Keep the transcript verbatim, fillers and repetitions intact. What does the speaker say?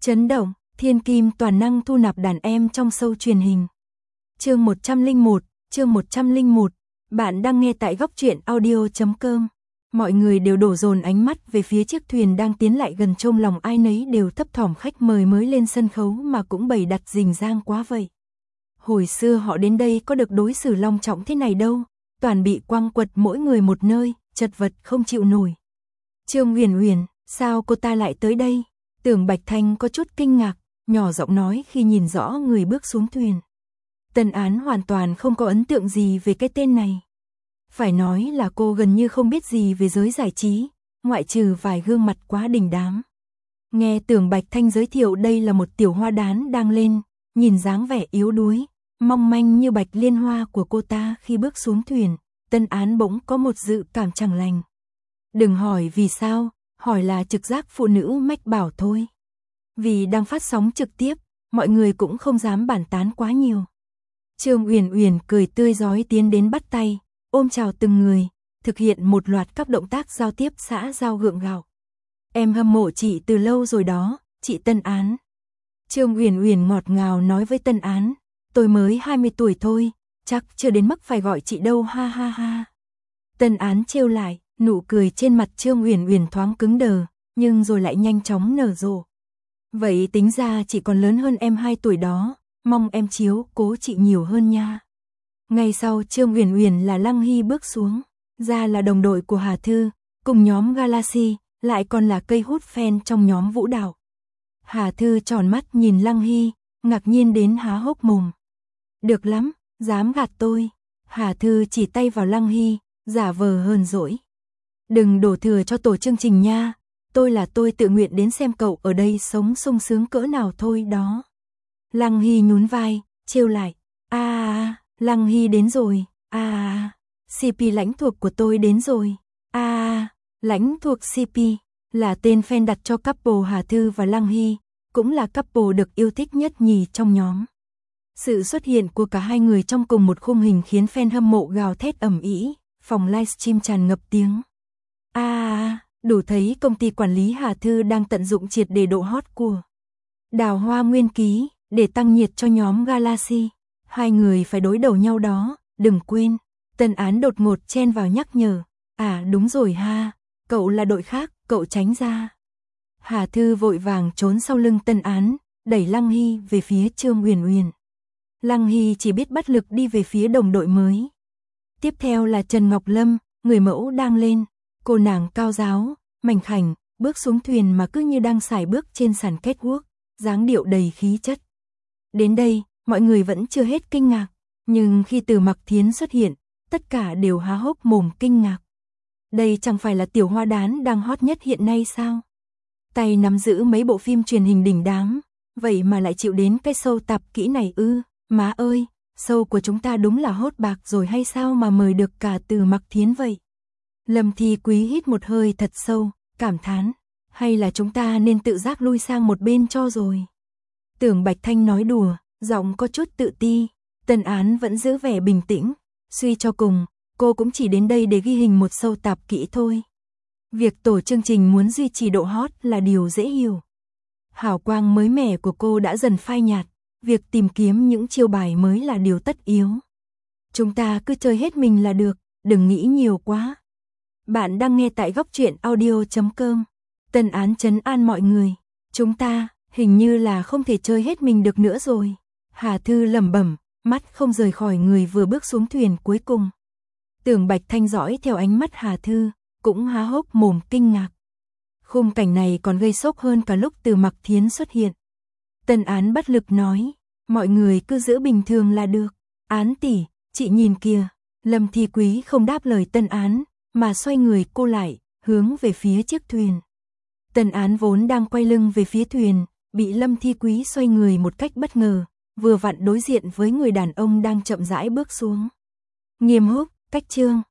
Chấn động, thiên kim toàn năng thu nạp đàn em trong show truyền hình. Chương một trăm lẻ một, chương một trăm lẻ một. Bạn đang nghe tại góc truyện audio chấm com. Mọi người đều đổ dồn ánh mắt về phía chiếc thuyền đang tiến lại gần, trong lòng ai nấy đều thấp thỏm, khách mời mới lên sân khấu mà cũng bày đặt rình rang quá vậy. Hồi xưa họ đến đây có được đối xử long trọng thế này đâu, toàn bị quăng quật mỗi người một nơi, chật vật không chịu nổi. Trương Huyền Huyền, sao cô ta lại tới đây? Tưởng Bạch Thanh có chút kinh ngạc, nhỏ giọng nói khi nhìn rõ người bước xuống thuyền. Tân Án hoàn toàn không có ấn tượng gì về cái tên này. Phải nói là cô gần như không biết gì về giới giải trí, ngoại trừ vài gương mặt quá đình đám. Nghe Tưởng Bạch Thanh giới thiệu đây là một tiểu hoa đán đang lên, nhìn dáng vẻ yếu đuối, mong manh như bạch liên hoa của cô ta khi bước xuống thuyền, Tân Án bỗng có một dự cảm chẳng lành. Đừng hỏi vì sao, hỏi là trực giác phụ nữ mách bảo thôi. Vì đang phát sóng trực tiếp, mọi người cũng không dám bàn tán quá nhiều. Trương Uyển Uyển cười tươi rói tiến đến bắt tay, ôm chào từng người, thực hiện một loạt các động tác giao tiếp xã giao gượng gạo. Em hâm mộ chị từ lâu rồi đó, chị Tân Án. Trương Uyển Uyển ngọt ngào nói với Tân Án, tôi mới hai mươi tuổi thôi, chắc chưa đến mức phải gọi chị đâu, ha ha ha. Tân Án trêu lại, nụ cười trên mặt Trương Uyển Uyển thoáng cứng đờ, nhưng rồi lại nhanh chóng nở rộ. Vậy tính ra chị còn lớn hơn em hai tuổi đó, mong em chiếu cố chị nhiều hơn nha. Ngay sau Trương Uyển Uyển là Lăng Hy bước xuống, ra là đồng đội của Hà Thư, cùng nhóm Galaxy, lại còn là cây hút fan trong nhóm vũ đạo. Hà Thư tròn mắt nhìn Lăng Hy, ngạc nhiên đến há hốc mồm. Được lắm, dám gạt tôi. Hà Thư chỉ tay vào Lăng Hy, giả vờ hờn dỗi. Đừng đổ thừa cho tổ chương trình nha, tôi là tôi tự nguyện đến xem cậu ở đây sống sung sướng cỡ nào thôi đó. Lăng Hy nhún vai, trêu lại. À, à, Lăng Hy đến rồi. À, à, xê pê lãnh thuộc của tôi đến rồi. À, à, lãnh thuộc xê pê là tên fan đặt cho couple Hà Thư và Lăng Hy, cũng là couple được yêu thích nhất nhì trong nhóm. Sự xuất hiện của cả hai người trong cùng một khung hình khiến fan hâm mộ gào thét ầm ĩ, phòng livestream tràn ngập tiếng. À, à, đủ thấy công ty quản lý Hà Thư đang tận dụng triệt để độ hot của Đào Hoa Nguyên Ký để tăng nhiệt cho nhóm Galaxy. Hai người phải đối đầu nhau đó, đừng quên. Tân Án đột ngột chen vào nhắc nhở. À đúng rồi ha, cậu là đội khác, cậu tránh ra. Hà Thư vội vàng trốn sau lưng Tân Án, đẩy Lăng Hy về phía Trương Uyển Uyển. Lăng Hy chỉ biết bất lực đi về phía đồng đội mới. Tiếp theo là Trần Ngọc Lâm, người mẫu đang lên. Cô nàng cao ráo, mảnh khảnh, bước xuống thuyền mà cứ như đang sải bước trên sàn catwalk, dáng điệu đầy khí chất. Đến đây, mọi người vẫn chưa hết kinh ngạc, nhưng khi Từ Mặc Thiến xuất hiện, tất cả đều há hốc mồm kinh ngạc. Đây chẳng phải là tiểu hoa đán đang hot nhất hiện nay sao? Tay nắm giữ mấy bộ phim truyền hình đỉnh đám, vậy mà lại chịu đến cái show tạp kỹ này ư? Má ơi, show của chúng ta đúng là hốt bạc rồi hay sao mà mời được cả Từ Mặc Thiến vậy? Lâm Thi Quý hít một hơi thật sâu, cảm thán, hay là chúng ta nên tự giác lui sang một bên cho rồi. Tưởng Bạch Thanh nói đùa, giọng có chút tự ti. Tân Án vẫn giữ vẻ bình tĩnh, suy cho cùng, cô cũng chỉ đến đây để ghi hình một show tạp kỹ thôi. Việc tổ chương trình muốn duy trì độ hot là điều dễ hiểu. Hào quang mới mẻ của cô đã dần phai nhạt, việc tìm kiếm những chiêu bài mới là điều tất yếu. Chúng ta cứ chơi hết mình là được, đừng nghĩ nhiều quá. Bạn đang nghe tại góc truyện audio chấm com. Tân Án trấn an mọi người. Chúng ta, hình như là không thể chơi hết mình được nữa rồi. Hà Thư lẩm bẩm, mắt không rời khỏi người vừa bước xuống thuyền cuối cùng. Tưởng Bạch Thanh dõi theo ánh mắt Hà Thư, cũng há hốc mồm kinh ngạc. Khung cảnh này còn gây sốc hơn cả lúc Từ Mặc Thiến xuất hiện. Tân Án bất lực nói, mọi người cứ giữ bình thường là được. Án tỷ, chị nhìn kìa. Lâm Thi Quý không đáp lời Tân Án, mà xoay người cô lại, hướng về phía chiếc thuyền. Tân Án vốn đang quay lưng về phía thuyền, bị Lâm Thi Quý xoay người một cách bất ngờ, vừa vặn đối diện với người đàn ông đang chậm rãi bước xuống. Nghiêm Húc, Cách Trương,